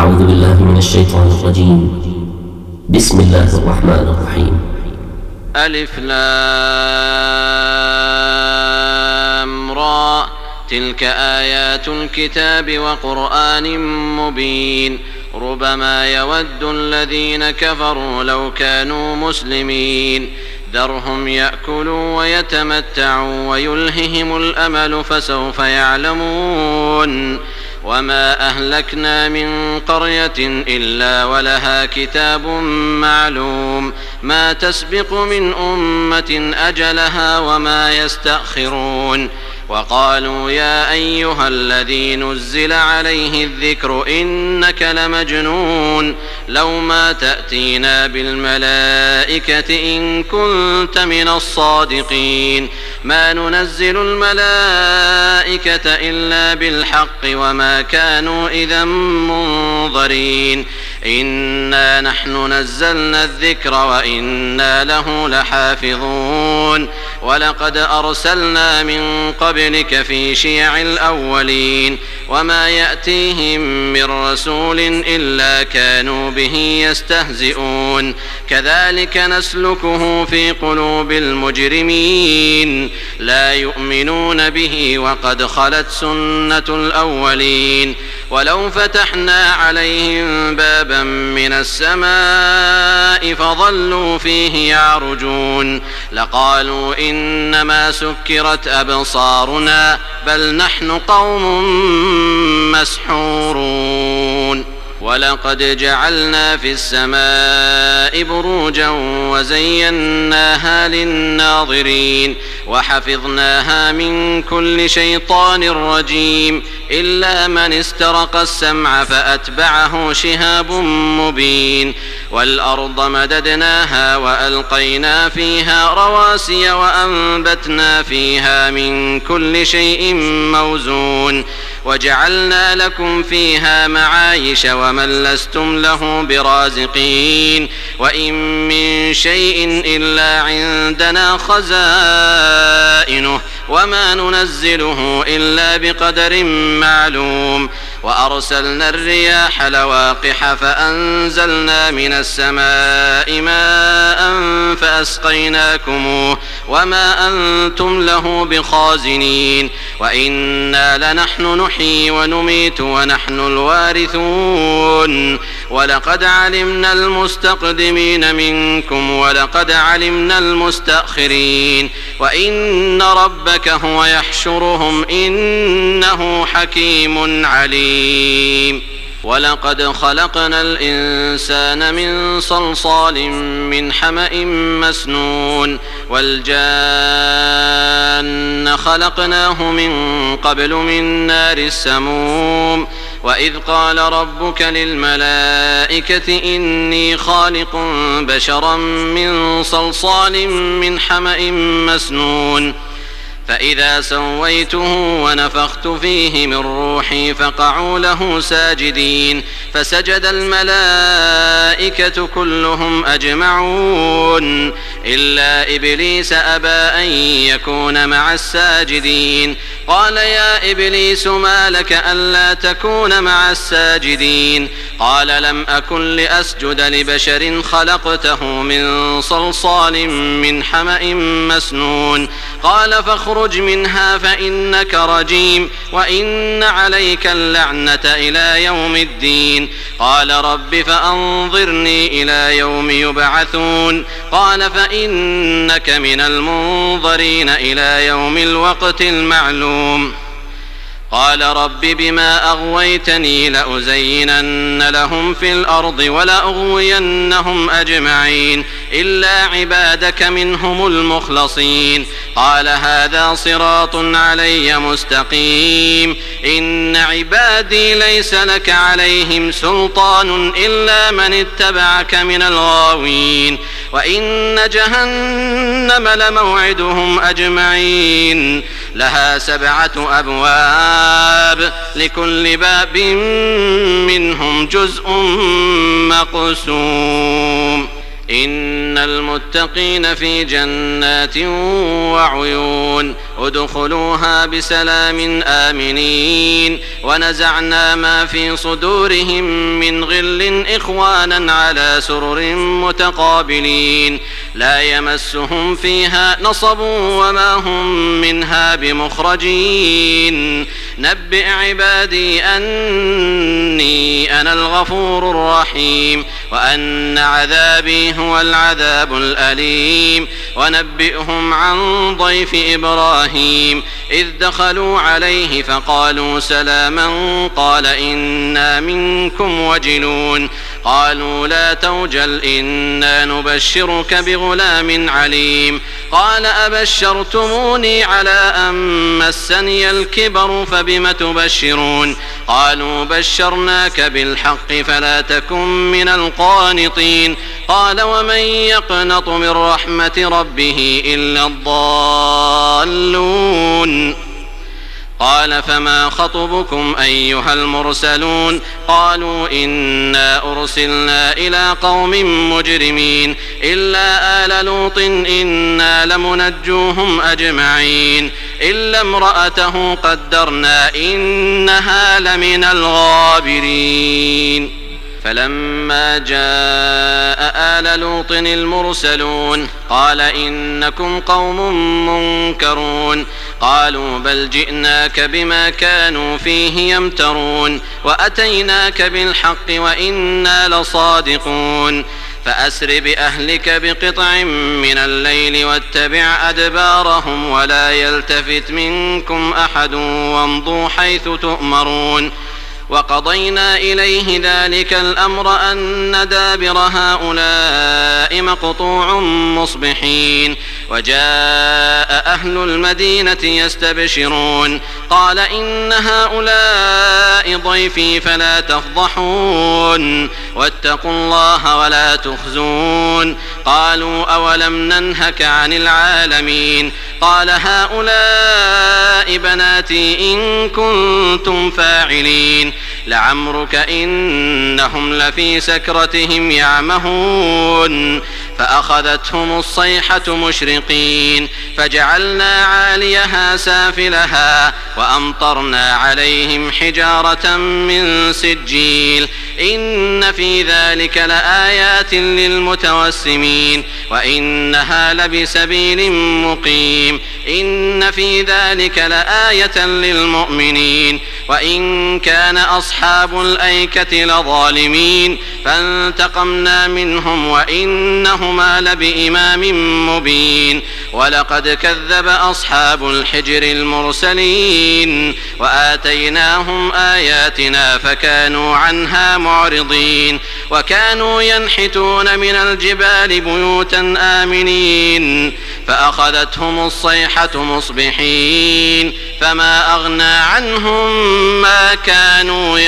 أعوذ بالله من الشيطان الرجيم. بسم الله الرحمن الرحيم. ألف لام را تلك آيات الكتاب وقرآن مبين ربما يود الذين كفروا لو كانوا مسلمين ذرهم يأكلوا ويتمتعوا ويلههم الأمل فسوف يعلمون وما أهلكنا من قرية إلا ولها كتاب معلوم ما تسبق من أمة أجلها وما يستأخرون وقالوا يا أيها الذي نزل عليه الذكر إنك لمجنون لو ما تأتينا بالملائكة إن كنت من الصادقين ما ننزل الملائكة إلا بالحق وما كانوا إذا منظرين إنا نحن نزلنا الذكر وإنا له لحافظون ولقد أرسلنا من قبلك في شيع الأولين وما يأتيهم من رسول إلا كانوا به يستهزئون كذلك نسلكه في قلوب المجرمين لا يؤمنون به وقد خلت سنة الأولين ولو فتحنا عليهم بابا من السماء فظلوا فيه يعرجون لقالوا إنما سكرت أبصارنا بل نحن قوم مسحورون ولقد جعلنا في السماء بروجا وزيناها للناظرين وحفظناها من كل شيطان رجيم إلا من استرق السمع فأتبعه شهاب مبين والأرض مددناها وألقينا فيها رواسي وأنبتنا فيها من كل شيء موزون وجعلنا لكم فيها معايش ومن لستم له برازقين وإن من شيء إلا عندنا خزائنه وما ننزله إلا بقدر معلوم وأرسلنا الرياح لواقح فأنزلنا من السماء ماء فأسقيناكموه وما أنتم له بخازنين وإنا لنحن نحيي ونميت ونحن الوارثون ولقد علمنا المستقدمين منكم ولقد علمنا المستأخرين وإن ربك هو يحشرهم إنه حكيم عليم ولقد خلقنا الإنسان من صلصال من حمأ مسنون والجان خلقناه من قبل من نار السموم وإذ قال ربك للملائكة إني خالق بشرا من صلصال من حمأ مسنون فإذا سويته ونفخت فيه من روحي فقعوا له ساجدين فسجد الملائكة كلهم أجمعون إلا إبليس أبى أن يكون مع الساجدين قال يا إبليس ما لك ألا تكون مع الساجدين قال لم أكن لأسجد لبشر خلقته من صلصال من حمأ مسنون قال فاخرج منها فإنك رجيم وإن عليك اللعنة إلى يوم الدين قال رب فأنظرني إلى يوم يبعثون قال فإنك من المنظرين إلى يوم الوقت المعلوم قال رب بما أغويتني لأزينن لهم في الأرض ولأغوينهم أجمعين إلا عبادك منهم المخلصين قال هذا صراط علي مستقيم إن عبادي ليس لك عليهم سلطان إلا من اتبعك من الغاوين وإن جهنم لموعدهم أجمعين لها 7 أبواب لكل باب منهم جزء مقسوم إن المتقين في جنات وعيون ادخلوها بسلام آمنين ونزعنا ما في صدورهم من غل إخوانا على سرر متقابلين لا يمسهم فيها نصب وما هم منها بمخرجين نبئ عبادي أني أنا الغفور الرحيم وأن عذابي هو العذاب الأليم ونبئهم عن ضيف إبراهيم إذ دخلوا عليه فقالوا سلاما قال إنا منكم وجلون قالوا لا توجل إنا نبشرك بغلام عليم قال أبشرتموني على أن مسني الكبر فبم تبشرون قالوا بشرناك بالحق فلا تكن من القانطين قال ومن يقنط من رحمة ربه إلا الضالون قال فما خطبكم أيها المرسلون قالوا إنا أرسلنا إلى قوم مجرمين إلا آل لوط إنا لمنجوهم أجمعين إلا امرأته قدرنا إنها لمن الغابرين فلما جاء آل لوط المرسلون قال إنكم قوم منكرون قالوا بل جئناك بما كانوا فيه يمترون وأتيناك بالحق وإنا لصادقون فأسر بأهلك بقطع من الليل واتبع أدبارهم ولا يلتفت منكم أحد وامضوا حيث تؤمرون وقضينا إليه ذلك الأمر أن دابر هؤلاء مقطوع مصبحين وجاء أهل المدينة يستبشرون قال إن هؤلاء ضيفي فلا تفضحون واتقوا الله ولا تخزون قالوا أولم ننهك عن العالمين قال هؤلاء بناتي إن كنتم فاعلين لعمرك إنهم لفي سكرتهم يعمهون فأخذتهم الصيحة مشرقين فجعلنا عاليها سافلها وأمطرنا عليهم حجارة من سجيل إن في ذلك لآيات للمتوسمين وإنها لبسبيل مقيم إن في ذلك لآية للمؤمنين وإن كان أصحاب الأيكة لظالمين فانتقمنا منهم وإنهما لبإمام مبين ولقد كذب أصحاب الحجر المرسلين وآتيناهم آياتنا فكانوا عنها معرضين وكانوا ينحتون من الجبال بيوتا آمنين فأخذتهم الصيحة مصبحين فما أغنى عنهم ما كانوا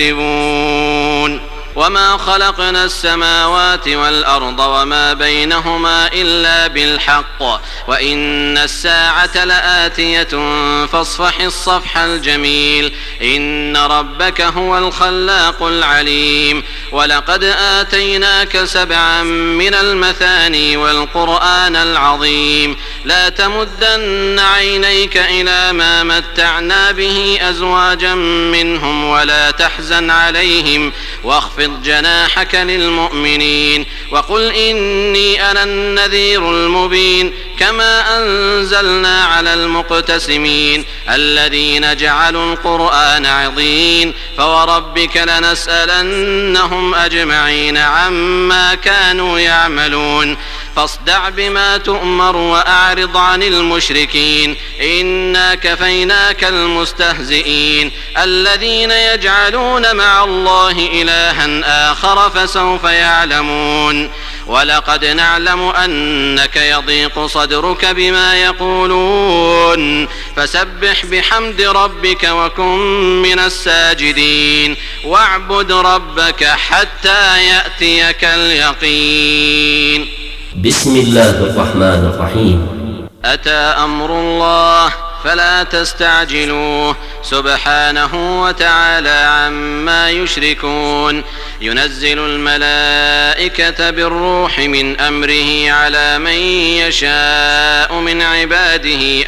يكسبون وما خلقنا السماوات والأرض وما بينهما إلا بالحق وإن الساعة لآتية فاصفح الصفح الجميل إن ربك هو الخلاق العليم ولقد آتيناك 7 من المثاني والقرآن العظيم لا تمدن عينيك إلى ما متعنا به أزواجا منهم ولا تحزن عليهم واخفض جناحك للمؤمنين وقل إني أنا النذير المبين كما أنزلنا على المقتسمين الذين جعلوا القرآن عضين فوربك لنسألنهم أجمعين عما كانوا يعملون فاصدع بما تؤمر وأعرض عن المشركين إنا كفيناك المستهزئين الذين يجعلون مع الله إلها آخر فسوف يعلمون ولقد نعلم أنك يضيق صدرك بما يقولون فسبح بحمد ربك وكن من الساجدين واعبد ربك حتى يأتيك اليقين بسم الله الرحمن الرحيم أتى أمر الله فلا تستعجلوه سبحانه وتعالى عما يشركون. ينزل الملائكة بالروح من أمره على من يشاء من عباده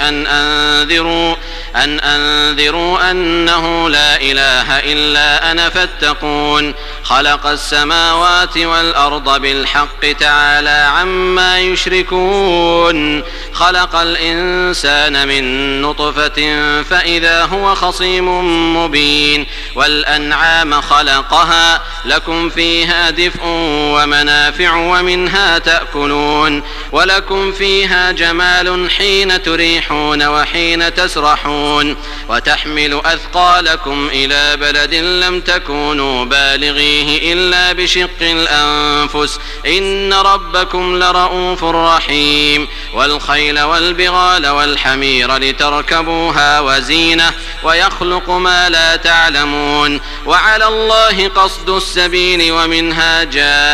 أن أنذروا أنه لا إله إلا أنا فاتقون. خلق السماوات والأرض بالحق تعالى عما يشركون. خلق الإنسان من نطفة فإذا هو خصيم مبين. والأنعام خلقها لكم فيها دفء ومنافع ومنها تأكلون ولكم فيها جمال حين تريحون وحين تسرحون وتحمل أثقالكم إلى بلد لم تكونوا بالغيه إلا بشق الأنفس إن ربكم لرؤوف رحيم. والخيل والبغال والحمير لتركبوها وزينة ويخلق ما لا تعلمون وعلى الله قصد السبيل ومنها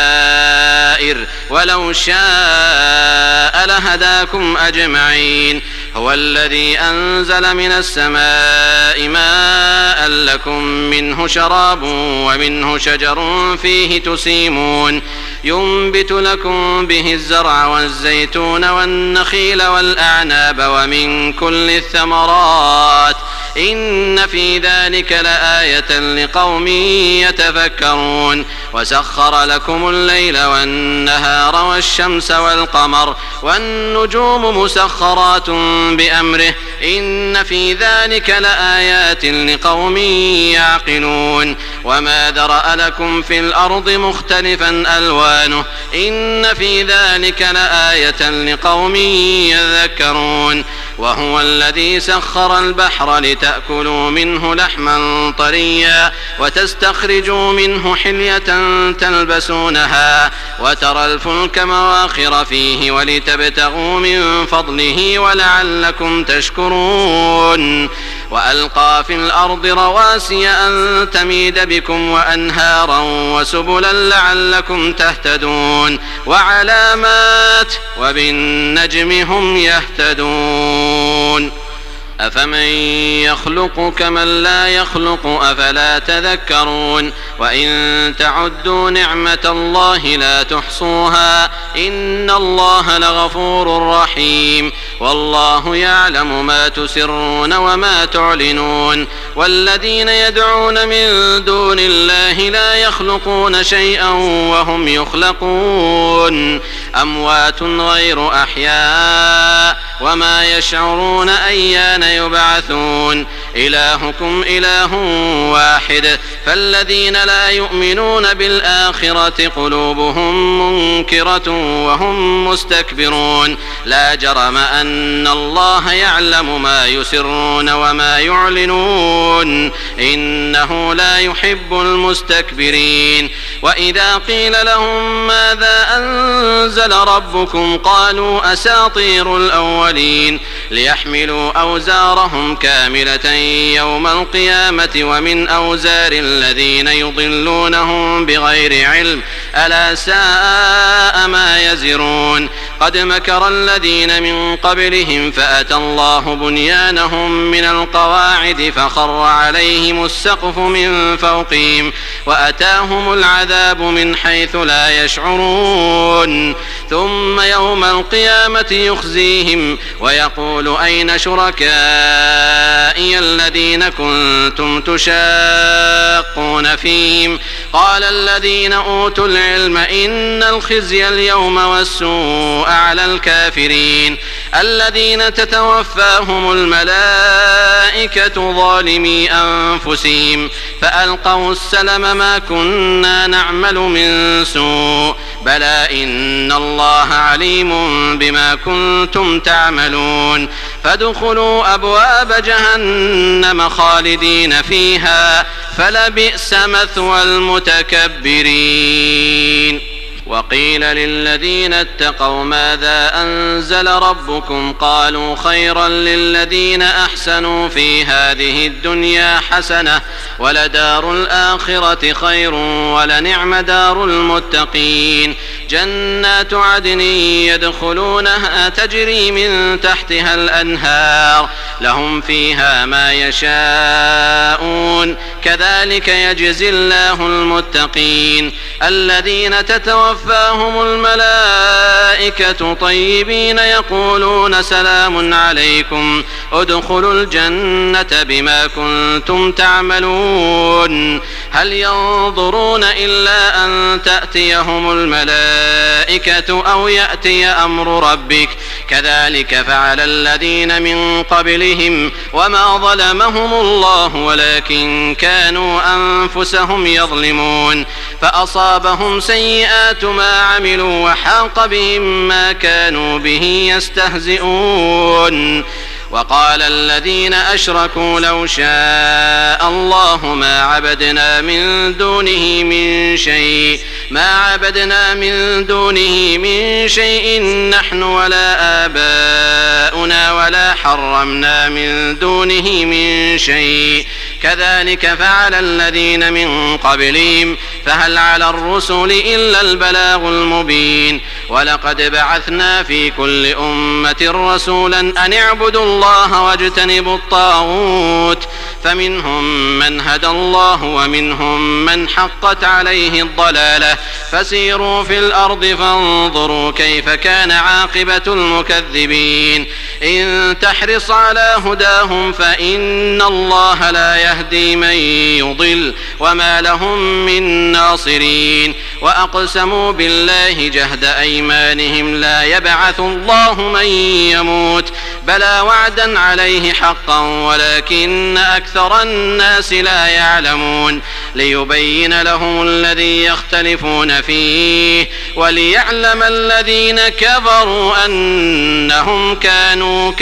جائر ولو شاء لهداكم أجمعين. هو الذي أنزل من السماء ماء لكم منه شراب ومنه شجر فيه تسيمون ينبت لكم به الزرع والزيتون والنخيل والأعناب ومن كل الثمرات إن في ذلك لآية لقوم يتفكرون. وسخر لكم الليل والنهار والشمس والقمر والنجوم مسخرات بأمره إن في ذلك لآيات لقوم يعقلون. وما ذرأ لكم في الأرض مختلفا ألوانه إن في ذلك لآية لقوم يذكرون. وهو الذي سخر البحر لتأكلوا منه لحما طريا وتستخرجوا منه حلية تلبسونها وترى الفلك مواخر فيه ولتبتغوا من فضله ولعلكم تشكرون. وألقى في الأرض رواسي أن تميد بكم وأنهارا وسبلا لعلكم تهتدون وعلامات وبالنجم هم يهتدون. أفمن يخلق كمن لا يخلق أفلا تذكرون. وإن تعدوا نعمة الله لا تحصوها إن الله لغفور رحيم. والله يعلم ما تسرون وما تعلنون. والذين يدعون من دون الله لا يخلقون شيئا وهم يخلقون أموات غير أحياء وما يشعرون أيان يبعثون. إلهكم إله واحد فالذين لا يؤمنون بالآخرة قلوبهم منكرة وهم مستكبرون. لا جرم أن الله يعلم ما يسرون وما يعلنون إنه لا يحب المستكبرين. وإذا قيل لهم ماذا أنزل ربكم قالوا أساطير الأولين ليحملوا أوزارهم كاملة يوم القيامة ومن أوزار الذين يضلونهم بغير علم ألا ساء ما يزرون. قد مكر الذين من قبلهم فأتى الله بنيانهم من القواعد فخر عليهم السقف من فوقهم وأتاهم العذاب من حيث لا يشعرون. ثم يوم القيامة يخزيهم ويقول أين شركائي الذين كنتم تشاقون فيهم قال الذين أوتوا العلم إن الخزي اليوم والسوء على الكافرين الذين تتوفاهم الملائكة ظالمي أنفسهم فألقوا السلم ما كنا نعمل من سوء بلى إن الله عليم بما كنتم تعملون. فادخلوا أبواب جهنم خالدين فيها فلبئس مثوى المتكبرين. وقيل للذين اتقوا ماذا أنزل ربكم قالوا خيرا للذين أحسنوا في هذه الدنيا حسنة ولدار الآخرة خير ولنعم دار المتقين. جنات عدن يدخلونها تجري من تحتها الأنهار لهم فيها ما يشاءون كذلك يجزي الله المتقين الذين تتوفاهم الملائكة طيبين يقولون سلام عليكم ادخلوا الجنة بما كنتم تعملون هل ينظرون إلا أن تأتيهم الملائكة أو يأتي أمر ربك كذلك فعل الذين من قبلهم وما ظلمهم الله ولكن كانوا أنفسهم يظلمون فأصابهم سيئات ما عملوا وحاق بهم ما كانوا به يستهزئون وقال الذين أشركوا لو شاء الله ما عبدنا من دونه من شيء نحن ولا آباؤنا ولا حرمنا من دونه من شيء كذلك فعل الذين من قبلهم فهل على الرسل إلا البلاغ المبين ولقد بعثنا في كل أمة رسولا أن اعبدوا الله واجتنبوا الطاغوت فمنهم من هدى الله ومنهم من حقت عليه الضلالة فسيروا في الأرض فانظروا كيف كان عاقبة المكذبين إن تحرص على هداهم فإن الله لا يهدي من يضل وما لهم من ناصرين وأقسموا بالله جهد أيمانهم لا يبعث الله من يموت بلى وعدا عليه حقا ولكن أكثر الناس لا يعلمون ليبين لهم الذي يختلفون فيه وليعلم الذين كفروا أنهم كانوا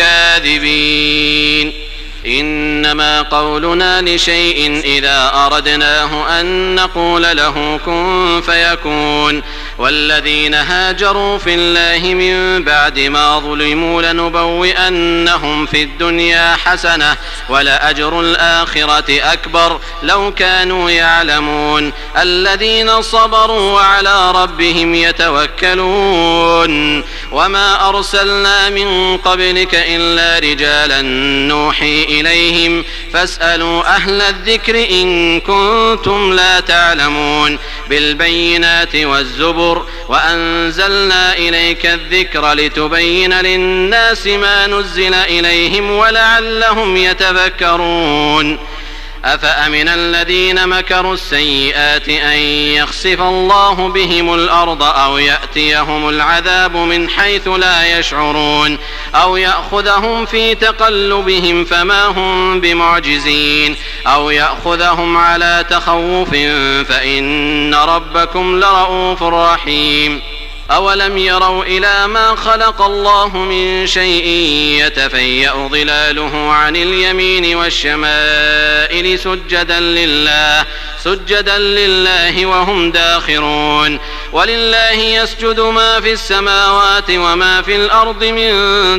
كاذبين إنما قولنا لشيء إذا أردناه أن نقول له كن فيكون والذين هاجروا في الله من بعد ما ظلموا لنبوئنهم في الدنيا حسنة ولأجر الآخرة أكبر لو كانوا يعلمون الذين صبروا وعلى ربهم يتوكلون وما أرسلنا من قبلك إلا رجالا نوحي إليهم فاسألوا أهل الذكر إن كنتم لا تعلمون بالبينات والزبر وأنزلنا إليك الذكر لتبين للناس ما نزل إليهم ولعلهم يتفكرون أفأمن الذين مكروا السيئات أن يخسف الله بهم الأرض أو يأتيهم العذاب من حيث لا يشعرون أو يأخذهم في تقلبهم فما هم بمعجزين أو يأخذهم على تخوف فإن ربكم لرؤوف رحيم أولم يروا إلى ما خلق الله من شيء يتفيأ ظلاله عن اليمين والشمائل سجدا لله وهم داخرون ولله يسجد ما في السماوات وما في الأرض من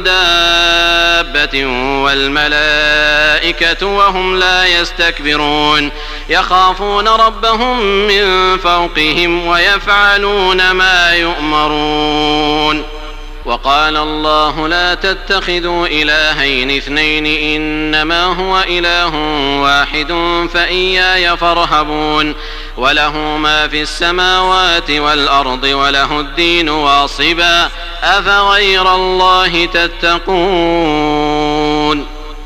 دابة والملائكة وهم لا يستكبرون يخافون ربهم من فوقهم ويفعلون ما يؤمرون وقال الله لا تتخذوا إلهين اثنين إنما هو إله واحد فإياي فارهبون وله ما في السماوات والأرض وله الدين واصبا أفغير الله تتقون